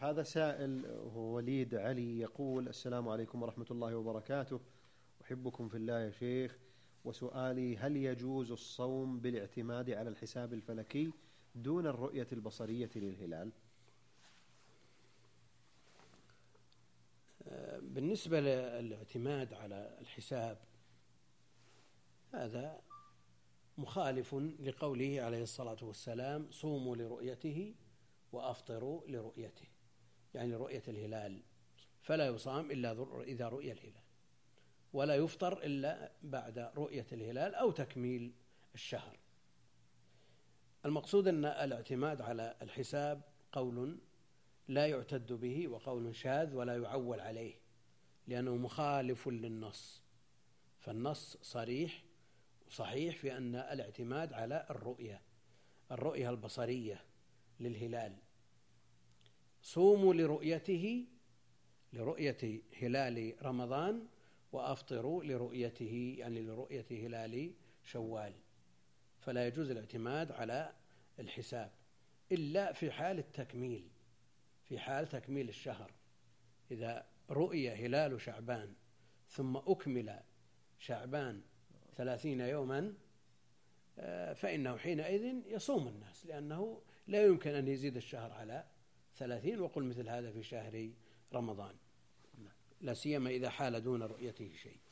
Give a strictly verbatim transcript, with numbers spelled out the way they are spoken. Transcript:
هذا سائل هو وليد علي يقول: السلام عليكم ورحمة الله وبركاته، أحبكم في الله يا شيخ، وسؤالي: هل يجوز الصوم بالاعتماد على الحساب الفلكي دون الرؤية البصرية للهلال؟ بالنسبة للاعتماد على الحساب هذا مخالف لقوله عليه الصلاة والسلام: صوموا لرؤيته وأفطروا لرؤيته، يعني رؤية الهلال، فلا يصام إلا إذا رؤي الهلال، ولا يفطر إلا بعد رؤية الهلال أو تكميل الشهر. المقصود أن الاعتماد على الحساب قول لا يعتد به وقول شاذ ولا يعول عليه، لأنه مخالف للنص، فالنص صريح وصحيح في أن الاعتماد على الرؤية الرؤية البصرية للهلال. صوموا لرؤيته، لرؤية هلال رمضان، وأفطروا لرؤيته، يعني لرؤية هلال شوال. فلا يجوز الاعتماد على الحساب إلا في حال التكميل، في حال تكميل الشهر، إذا رؤي هلال شعبان ثم أكمل شعبان ثلاثين يوما فإنه حينئذ يصوم الناس، لأنه لا يمكن أن يزيد الشهر على ثلاثين، وقل مثل هذا في شهر رمضان، لا سيما إذا حال دون رؤيته شيء.